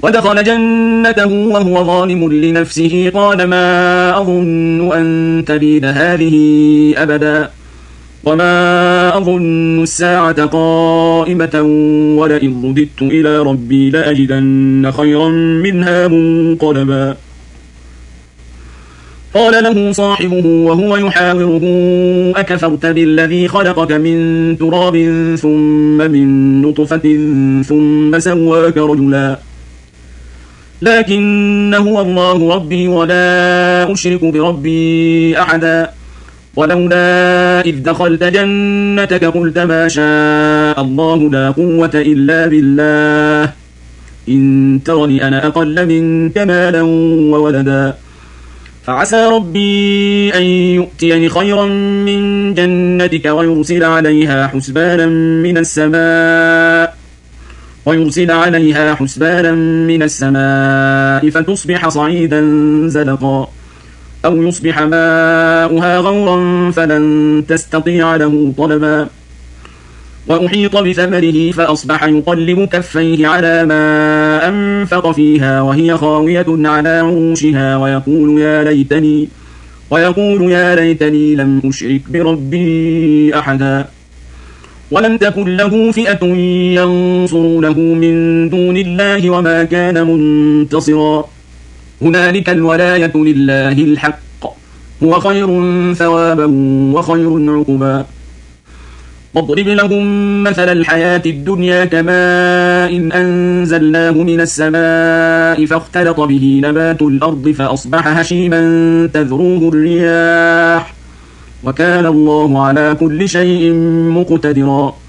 ودخل جنته وهو ظالم لنفسه قال ما أظن أن تبيد هذه أبدا وما أظن الساعة قائمة ولئن رددت إلى ربي لأجدن خيرا منها منقلبا قال له صاحبه وهو يحاوره أكفرت بالذي خلقك من تراب ثم من نطفة ثم سواك رجلا لكن هو الله ربي ولا أشرك بربي أحدا ولولا إذ دخلت جنتك قلت ما شاء الله لا قوة إلا بالله إن ترني أنا أقل منك مالا وولدا فعسى ربي أن يؤتيني خيرا من جنتك ويرسل عليها حسبانا من السماء فتصبح صعيدا زلقا أو يصبح ماؤها غورا فلن تستطيع له طلبا وأحيط بثمره فأصبح يقلب كفيه على ما أنفق فيها وهي خاوية على عروشها ويقول يا ليتني لم أشرك بربي أحدا ولم تكن له فئة ينصرونه من دون الله وما كان منتصرا هنالك الولاية لله الحق هو خير ثوابا وخير عقبا واضرب لهم مثل الحياة الدنيا كماء إن أنزلناه من السماء فاختلط به نبات الأرض فأصبح هشيما تذروه الرياح وكان الله على كل شيء مقتدرا